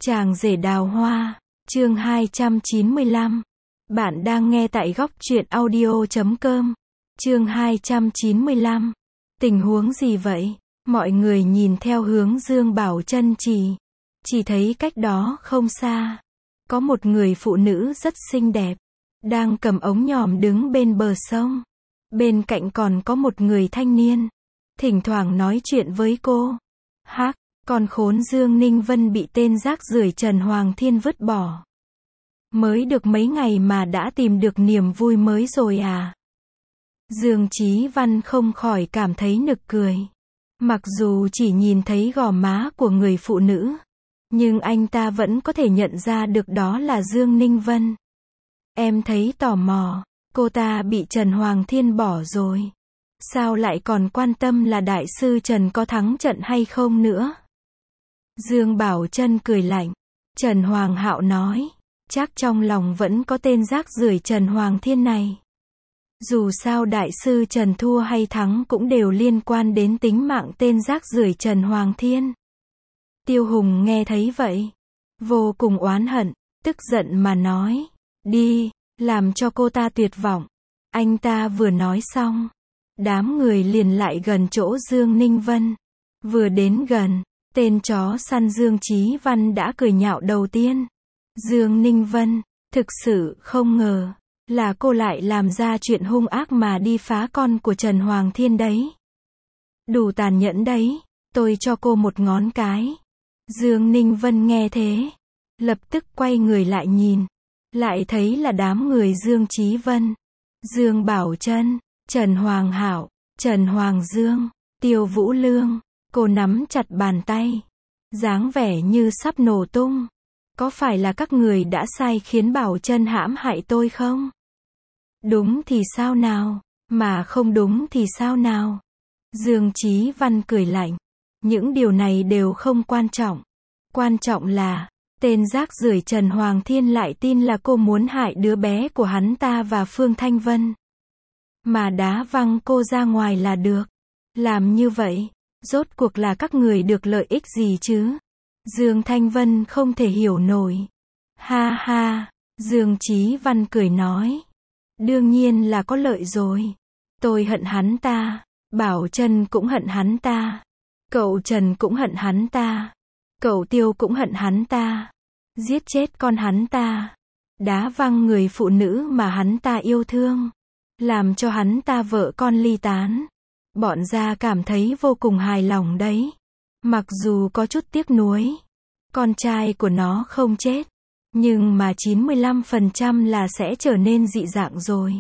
Chàng rể đào hoa, chương 295. Bạn đang nghe tại góc truyện audio.com. Chương 295. Tình huống gì vậy? Mọi người nhìn theo hướng Dương Bảo Trân chỉ thấy cách đó không xa, có một người phụ nữ rất xinh đẹp, đang cầm ống nhòm đứng bên bờ sông. Bên cạnh còn có một người thanh niên, thỉnh thoảng nói chuyện với cô. Hắc, con khốn Dương Ninh Vân bị tên rác rưởi Trần Hoàng Thiên vứt bỏ. Mới được mấy ngày mà đã tìm được niềm vui mới rồi à? Dương Chí Văn không khỏi cảm thấy nực cười. Mặc dù chỉ nhìn thấy gò má của người phụ nữ, nhưng anh ta vẫn có thể nhận ra được đó là Dương Ninh Vân. Em thấy tò mò, cô ta bị Trần Hoàng Thiên bỏ rồi. Sao lại còn quan tâm là đại sư Trần có thắng trận hay không nữa? Dương Bảo Trân cười lạnh. Trần Hoàng Hạo nói, chắc trong lòng vẫn có tên rác rưởi Trần Hoàng Thiên này. Dù sao đại sư Trần thua hay thắng cũng đều liên quan đến tính mạng tên rác rưởi Trần Hoàng Thiên. Tiêu Hùng nghe thấy vậy, vô cùng oán hận, tức giận mà nói, đi, làm cho cô ta tuyệt vọng. Anh ta vừa nói xong, đám người liền lại gần chỗ Dương Ninh Vân. Vừa đến gần, tên chó săn Dương Chí Văn đã cười nhạo đầu tiên. Dương Ninh Vân, thực sự không ngờ là cô lại làm ra chuyện hung ác mà đi phá con của Trần Hoàng Thiên đấy. Đủ tàn nhẫn đấy, tôi cho cô một ngón cái. Dương Ninh Vân nghe thế, lập tức quay người lại nhìn, lại thấy là đám người Dương Chí Vân, Dương Bảo Trân, Trần Hoàng Hạo, Trần Hoàng Dương, Tiêu Vũ Lương. Cô nắm chặt bàn tay, dáng vẻ như sắp nổ tung. Có phải là các người đã sai khiến Bảo Trân hãm hại tôi không? Đúng thì sao nào, mà không đúng thì sao nào? Dương Chí Văn cười lạnh. Những điều này đều không quan trọng. Quan trọng là, tên rác rưởi Trần Hoàng Thiên lại tin là cô muốn hại đứa bé của hắn ta và Phương Thanh Vân. Mà đá văng cô ra ngoài là được. Làm như vậy, rốt cuộc là các người được lợi ích gì chứ? Dương Thanh Vân không thể hiểu nổi. Ha ha, Dương Chí Văn cười nói. Đương nhiên là có lợi rồi. Tôi hận hắn ta, Bảo Trân cũng hận hắn ta, cậu Trần cũng hận hắn ta, cậu Tiêu cũng hận hắn ta. Giết chết con hắn ta, đá văng người phụ nữ mà hắn ta yêu thương, làm cho hắn ta vợ con ly tán. Bọn gia cảm thấy vô cùng hài lòng đấy. Mặc dù có chút tiếc nuối, con trai của nó không chết, nhưng mà 95% là sẽ trở nên dị dạng rồi.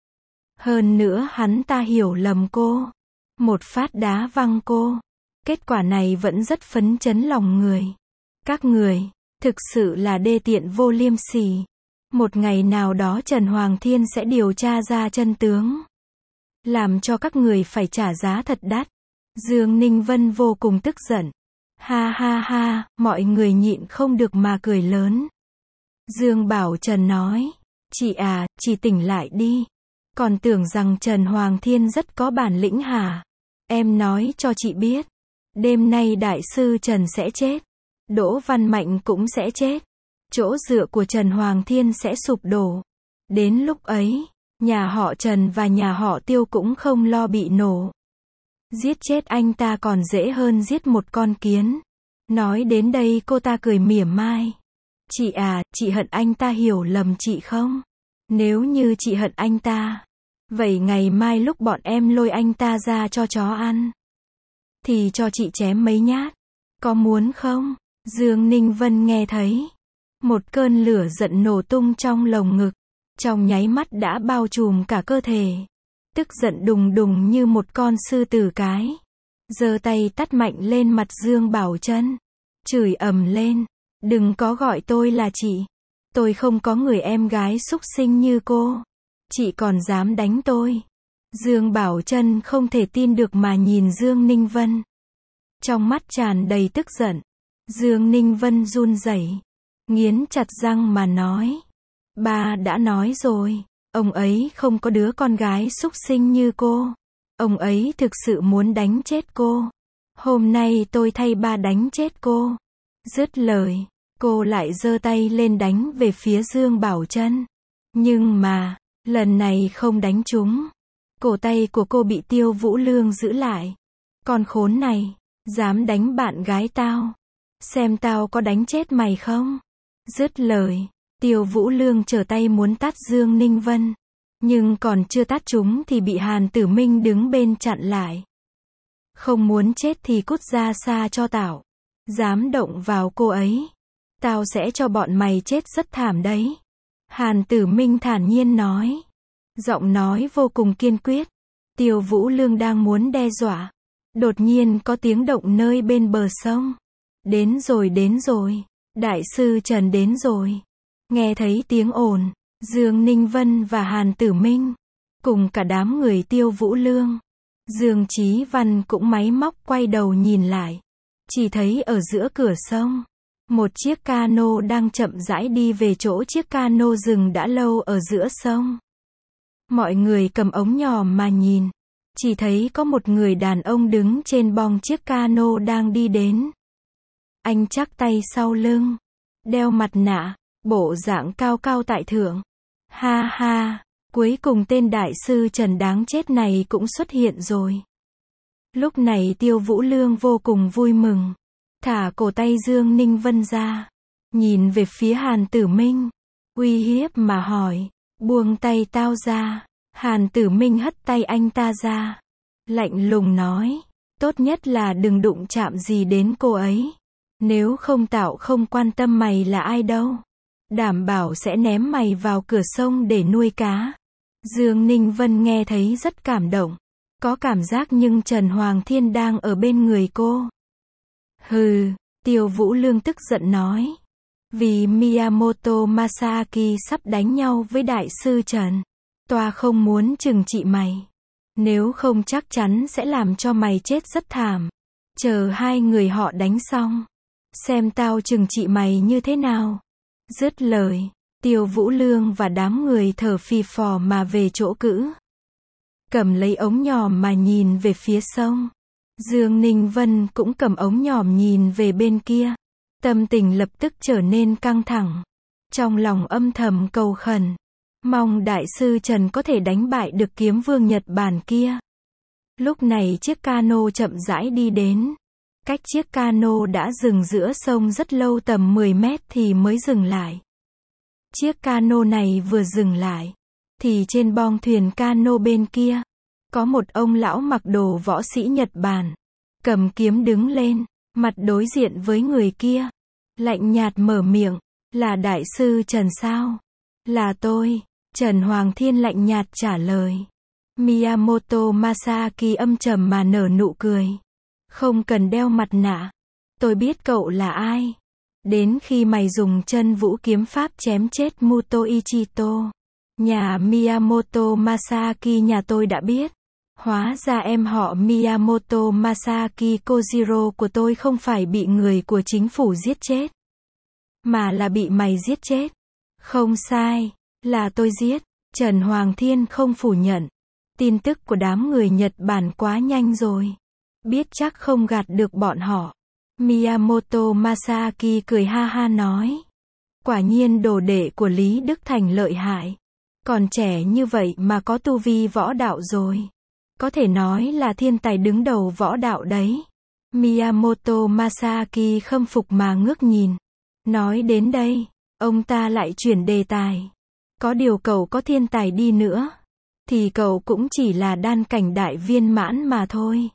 Hơn nữa hắn ta hiểu lầm cô, một phát đá văng cô. Kết quả này vẫn rất phấn chấn lòng người. Các người, thực sự là đê tiện vô liêm sỉ. Một ngày nào đó Trần Hoàng Thiên sẽ điều tra ra chân tướng, làm cho các người phải trả giá thật đắt. Dương Ninh Vân vô cùng tức giận. Ha ha ha, mọi người nhịn không được mà cười lớn. Dương Bảo Trần nói, chị à, chị tỉnh lại đi. Còn tưởng rằng Trần Hoàng Thiên rất có bản lĩnh hả? Em nói cho chị biết, đêm nay đại sư Trần sẽ chết, Đỗ Văn Mạnh cũng sẽ chết, chỗ dựa của Trần Hoàng Thiên sẽ sụp đổ. Đến lúc ấy, nhà họ Trần và nhà họ Tiêu cũng không lo bị nổ. Giết chết anh ta còn dễ hơn giết một con kiến. Nói đến đây cô ta cười mỉa mai. Chị à, chị hận anh ta hiểu lầm chị không? Nếu như chị hận anh ta, vậy ngày mai lúc bọn em lôi anh ta ra cho chó ăn, thì cho chị chém mấy nhát. Có muốn không? Dương Ninh Vân nghe thấy, một cơn lửa giận nổ tung trong lồng ngực, trong nháy mắt đã bao trùm cả cơ thể. Tức giận đùng đùng như một con sư tử cái. Giơ tay tát mạnh lên mặt Dương Bảo Trân, chửi ầm lên. Đừng có gọi tôi là chị. Tôi không có người em gái xúc sinh như cô. Chị còn dám đánh tôi. Dương Bảo Trân không thể tin được mà nhìn Dương Ninh Vân. Trong mắt tràn đầy tức giận. Dương Ninh Vân run rẩy, nghiến chặt răng mà nói. Ba đã nói rồi. Ông ấy không có đứa con gái xúc sinh như cô. Ông ấy thực sự muốn đánh chết cô. Hôm nay tôi thay ba đánh chết cô. Dứt lời, cô lại giơ tay lên đánh về phía Dương Bảo Trân. Nhưng mà, lần này không đánh trúng. Cổ tay của cô bị Tiêu Vũ Lương giữ lại. Con khốn này, dám đánh bạn gái tao. Xem tao có đánh chết mày không? Dứt lời, Tiêu Vũ Lương trở tay muốn tát Dương Ninh Vân. Nhưng còn chưa tát trúng thì bị Hàn Tử Minh đứng bên chặn lại. Không muốn chết thì cút ra xa cho tao. Dám động vào cô ấy, tao sẽ cho bọn mày chết rất thảm đấy. Hàn Tử Minh thản nhiên nói. Giọng nói vô cùng kiên quyết. Tiêu Vũ Lương đang muốn đe dọa. Đột nhiên có tiếng động nơi bên bờ sông. Đến rồi, Đại sư Trần đến rồi. Nghe thấy tiếng ồn, Dương Ninh Vân và Hàn Tử Minh, cùng cả đám người Tiêu Vũ Lương, Dương Chí Văn cũng máy móc quay đầu nhìn lại. Chỉ thấy ở giữa cửa sông, một chiếc cano đang chậm rãi đi về chỗ chiếc cano dừng đã lâu ở giữa sông. Mọi người cầm ống nhòm mà nhìn. Chỉ thấy có một người đàn ông đứng trên bong chiếc cano đang đi đến. Anh chắp tay sau lưng, đeo mặt nạ, bộ dạng cao cao tại thượng. Ha ha, cuối cùng tên đại sư Trần đáng chết này cũng xuất hiện rồi. Lúc này Tiêu Vũ Lương vô cùng vui mừng. Thả cổ tay Dương Ninh Vân ra. Nhìn về phía Hàn Tử Minh. Uy hiếp mà hỏi. Buông tay tao ra. Hàn Tử Minh hất tay anh ta ra. Lạnh lùng nói. Tốt nhất là đừng đụng chạm gì đến cô ấy. Nếu không tao không quan tâm mày là ai đâu. Đảm bảo sẽ ném mày vào cửa sông để nuôi cá. Dương Ninh Vân nghe thấy rất cảm động. Có cảm giác nhưng Trần Hoàng Thiên đang ở bên người cô. Hừ, Tiêu Vũ Lương tức giận nói. Vì Miyamoto Masaaki sắp đánh nhau với đại sư Trần. Toa không muốn trừng trị mày. Nếu không chắc chắn sẽ làm cho mày chết rất thảm. Chờ hai người họ đánh xong. Xem tao trừng trị mày như thế nào. Dứt lời, Tiêu Vũ Lương và đám người thở phì phò mà về chỗ cữ. Cầm lấy ống nhòm mà nhìn về phía sông. Dương Ninh Vân cũng cầm ống nhòm nhìn về bên kia. Tâm tình lập tức trở nên căng thẳng. Trong lòng âm thầm cầu khẩn. Mong đại sư Trần có thể đánh bại được kiếm vương Nhật Bản kia. Lúc này chiếc cano chậm rãi đi đến. Cách chiếc cano đã dừng giữa sông rất lâu tầm 10 mét thì mới dừng lại. Chiếc cano này vừa dừng lại. Thì trên bong thuyền cano bên kia. Có một ông lão mặc đồ võ sĩ Nhật Bản. Cầm kiếm đứng lên. Mặt đối diện với người kia. Lạnh nhạt mở miệng. Là đại sư Trần sao? Là tôi. Trần Hoàng Thiên lạnh nhạt trả lời. Miyamoto Masaaki âm trầm mà nở nụ cười. Không cần đeo mặt nạ. Tôi biết cậu là ai. Đến khi mày dùng chân vũ kiếm pháp chém chết Muto Ichito. Nhà Miyamoto Masaaki nhà tôi đã biết. Hóa ra em họ Miyamoto Masaaki Kojiro của tôi không phải bị người của chính phủ giết chết. Mà là bị mày giết chết. Không sai. Là tôi giết. Trần Hoàng Thiên không phủ nhận. Tin tức của đám người Nhật Bản quá nhanh rồi. Biết chắc không gạt được bọn họ. Miyamoto Masaaki cười ha ha nói. Quả nhiên đồ đệ của Lý Đức Thành lợi hại. Còn trẻ như vậy mà có tu vi võ đạo rồi. Có thể nói là thiên tài đứng đầu võ đạo đấy. Miyamoto Masaaki khâm phục mà ngước nhìn. Nói đến đây, ông ta lại chuyển đề tài. Có điều cậu có thiên tài đi nữa. Thì cậu cũng chỉ là đan cảnh đại viên mãn mà thôi.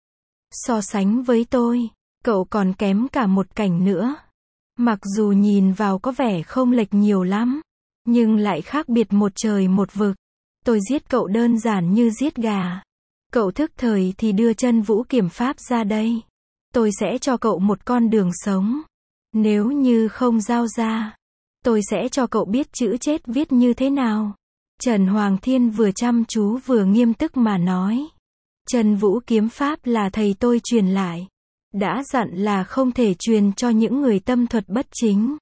So sánh với tôi, cậu còn kém cả một cảnh nữa. Mặc dù nhìn vào có vẻ không lệch nhiều lắm. Nhưng lại khác biệt một trời một vực. Tôi giết cậu đơn giản như giết gà. Cậu thức thời thì đưa chân vũ kiểm pháp ra đây. Tôi sẽ cho cậu một con đường sống. Nếu như không giao ra, tôi sẽ cho cậu biết chữ chết viết như thế nào. Trần Hoàng Thiên vừa chăm chú vừa nghiêm túc mà nói. Chân vũ kiếm pháp là thầy tôi truyền lại. Đã dặn là không thể truyền cho những người tâm thuật bất chính.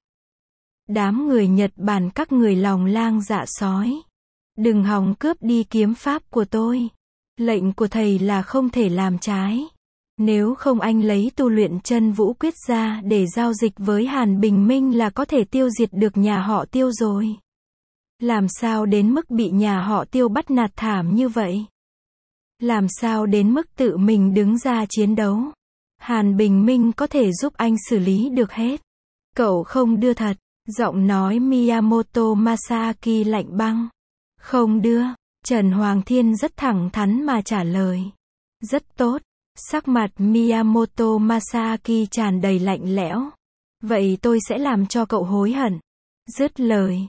Đám người Nhật Bản các người lòng lang dạ sói. Đừng hòng cướp đi kiếm pháp của tôi. Lệnh của thầy là không thể làm trái. Nếu không anh lấy tu luyện chân vũ quyết ra để giao dịch với Hàn Bình Minh là có thể tiêu diệt được nhà họ Tiêu rồi. Làm sao đến mức bị nhà họ Tiêu bắt nạt thảm như vậy? Làm sao đến mức tự mình đứng ra chiến đấu? Hàn Bình Minh có thể giúp anh xử lý được hết. Cậu không đưa thật. Giọng nói Miyamoto Masaki lạnh băng. Không đưa. Trần Hoàng Thiên rất thẳng thắn mà trả lời. Rất tốt. Sắc mặt Miyamoto Masaki tràn đầy lạnh lẽo. Vậy tôi sẽ làm cho cậu hối hận. Dứt lời.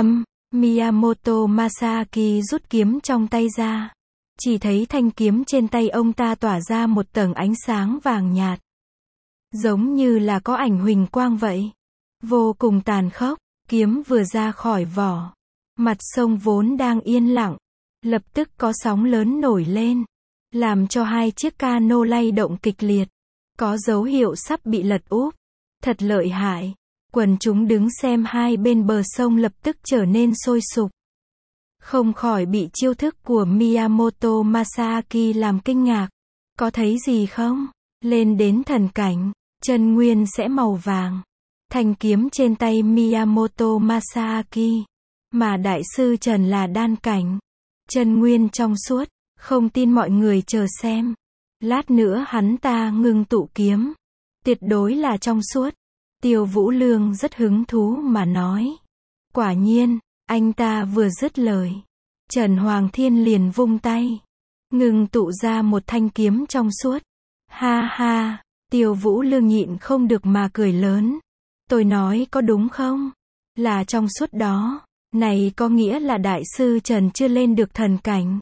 Miyamoto Masaki rút kiếm trong tay ra. Chỉ thấy thanh kiếm trên tay ông ta tỏa ra một tầng ánh sáng vàng nhạt. Giống như là có ảnh huỳnh quang vậy. Vô cùng tàn khốc. Kiếm vừa ra khỏi vỏ. Mặt sông vốn đang yên lặng. Lập tức có sóng lớn nổi lên. Làm cho hai chiếc cano lay động kịch liệt. Có dấu hiệu sắp bị lật úp. Thật lợi hại. Quần chúng đứng xem hai bên bờ sông lập tức trở nên sôi sục. Không khỏi bị chiêu thức của Miyamoto Masaki làm kinh ngạc. Có thấy gì không? Lên đến thần cảnh, chân nguyên sẽ màu vàng. Thanh kiếm trên tay Miyamoto Masaki. Mà đại sư Trần là đan cảnh. Chân nguyên trong suốt. Không tin mọi người chờ xem. Lát nữa hắn ta ngưng tụ kiếm. Tuyệt đối là trong suốt. Tiêu Vũ Lương rất hứng thú mà nói. Quả nhiên, anh ta vừa dứt lời. Trần Hoàng Thiên liền vung tay. Ngưng tụ ra một thanh kiếm trong suốt. Ha ha, Tiêu Vũ Lương nhịn không được mà cười lớn. Tôi nói có đúng không? Là trong suốt đó. Này có nghĩa là đại sư Trần chưa lên được thần cảnh.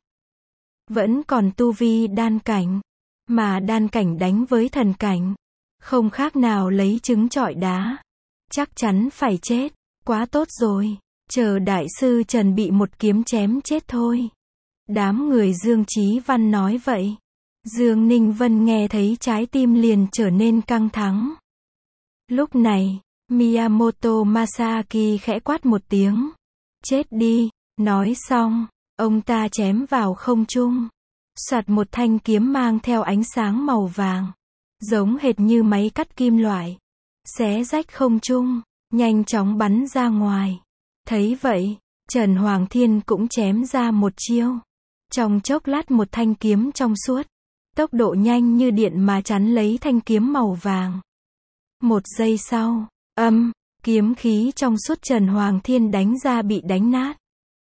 Vẫn còn tu vi đan cảnh. Mà đan cảnh đánh với thần cảnh. Không khác nào lấy trứng trọi đá. Chắc chắn phải chết. Quá tốt rồi. Chờ đại sư Trần bị một kiếm chém chết thôi. Đám người Dương Chí Văn nói vậy. Dương Ninh Vân nghe thấy trái tim liền trở nên căng thẳng. Lúc này, Miyamoto Masaki khẽ quát một tiếng. Chết đi. Nói xong, ông ta chém vào không trung. Soạt một thanh kiếm mang theo ánh sáng màu vàng. Giống hệt như máy cắt kim loại. Xé rách không trung, nhanh chóng bắn ra ngoài. Thấy vậy, Trần Hoàng Thiên cũng chém ra một chiêu. Trong chốc lát một thanh kiếm trong suốt. Tốc độ nhanh như điện mà chắn lấy thanh kiếm màu vàng. Một giây sau, kiếm khí trong suốt Trần Hoàng Thiên đánh ra bị đánh nát.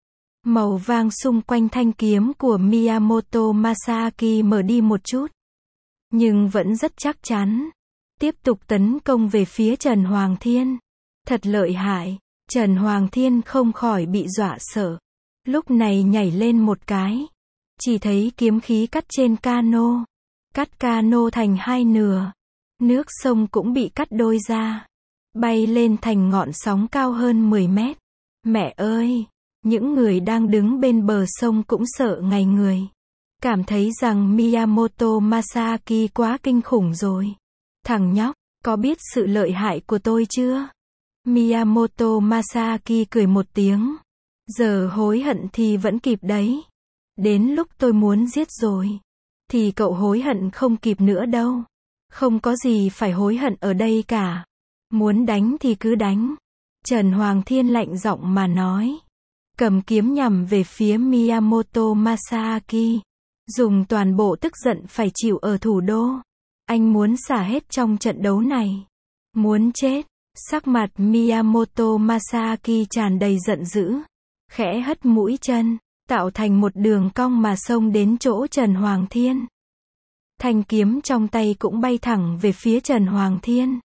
Màu vàng xung quanh thanh kiếm của Miyamoto Masaki mở đi một chút. Nhưng vẫn rất chắc chắn. Tiếp tục tấn công về phía Trần Hoàng Thiên. Thật lợi hại. Trần Hoàng Thiên không khỏi bị dọa sợ. Lúc này nhảy lên một cái. Chỉ thấy kiếm khí cắt trên cano. Cắt cano thành hai nửa. Nước sông cũng bị cắt đôi ra. Bay lên thành ngọn sóng cao hơn 10 mét. Mẹ ơi! Những người đang đứng bên bờ sông cũng sợ ngây người. Cảm thấy rằng Miyamoto Masaki quá kinh khủng rồi. Thằng nhóc, có biết sự lợi hại của tôi chưa? Miyamoto Masaki cười một tiếng. Giờ hối hận thì vẫn kịp đấy. Đến lúc tôi muốn giết rồi. Thì cậu hối hận không kịp nữa đâu. Không có gì phải hối hận ở đây cả. Muốn đánh thì cứ đánh. Trần Hoàng Thiên lạnh giọng mà nói. Cầm kiếm nhằm về phía Miyamoto Masaki. Dùng toàn bộ tức giận phải chịu ở thủ đô. Anh muốn xả hết trong trận đấu này. Muốn chết. Sắc mặt Miyamoto Masaki tràn đầy giận dữ. Khẽ hất mũi chân, tạo thành một đường cong mà xông đến chỗ Trần Hoàng Thiên. Thanh kiếm trong tay cũng bay thẳng về phía Trần Hoàng Thiên.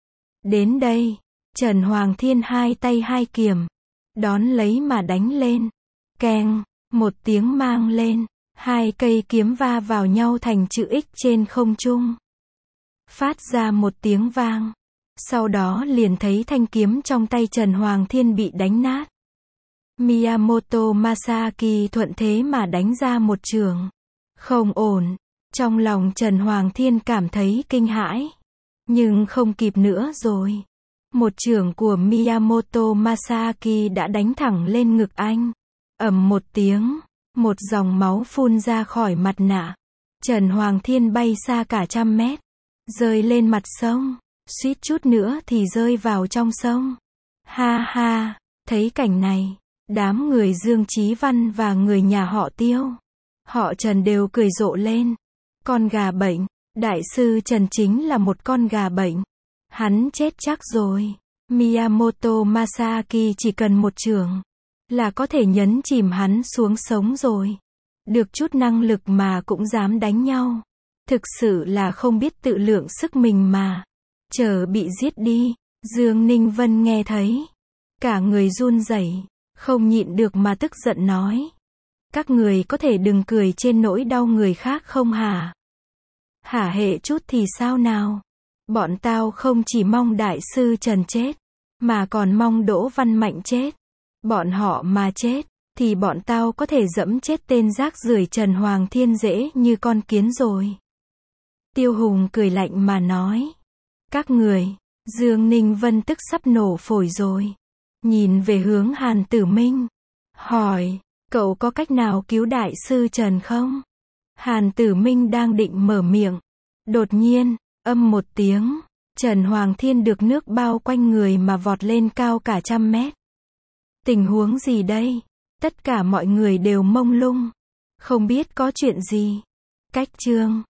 Đến đây, Trần Hoàng Thiên hai tay hai kiếm. Đón lấy mà đánh lên. Keng, một tiếng mang lên. Hai cây kiếm va vào nhau thành chữ X trên không trung. Phát ra một tiếng vang. Sau đó liền thấy thanh kiếm trong tay Trần Hoàng Thiên bị đánh nát. Miyamoto Masaki thuận thế mà đánh ra một chưởng. Không ổn. Trong lòng Trần Hoàng Thiên cảm thấy kinh hãi. Nhưng không kịp nữa rồi. Một chưởng của Miyamoto Masaki đã đánh thẳng lên ngực anh. Ầm một tiếng. Một dòng máu phun ra khỏi mặt nạ. Trần Hoàng Thiên bay xa cả 100 mét, rơi lên mặt sông, suýt chút nữa thì rơi vào trong sông. Ha ha, thấy cảnh này, đám người Dương Chí Văn và người nhà họ Tiêu, họ Trần đều cười rộ lên. Con gà bệnh, đại sư Trần chính là một con gà bệnh. Hắn chết chắc rồi. Miyamoto Masaki chỉ cần một chưởng là có thể nhấn chìm hắn xuống sống rồi. Được chút năng lực mà cũng dám đánh nhau. Thực sự là không biết tự lượng sức mình mà. Chờ bị giết đi. Dương Ninh Vân nghe thấy, cả người run rẩy, không nhịn được mà tức giận nói. Các người có thể đừng cười trên nỗi đau người khác không hả? Hả hệ chút thì sao nào? Bọn tao không chỉ mong đại sư Trần chết, mà còn mong Đỗ Văn Mạnh chết. Bọn họ mà chết, thì bọn tao có thể dẫm chết tên rác rưởi Trần Hoàng Thiên dễ như con kiến rồi. Tiêu Hùng cười lạnh mà nói. Các người, Dương Ninh Vân tức sắp nổ phổi rồi. Nhìn về hướng Hàn Tử Minh, hỏi, cậu có cách nào cứu đại sư Trần không? Hàn Tử Minh đang định mở miệng. Đột nhiên, âm một tiếng, Trần Hoàng Thiên được nước bao quanh người mà vọt lên cao cả 100 mét. Tình huống gì đây? Tất cả mọi người đều mông lung, không biết có chuyện gì. Cách chương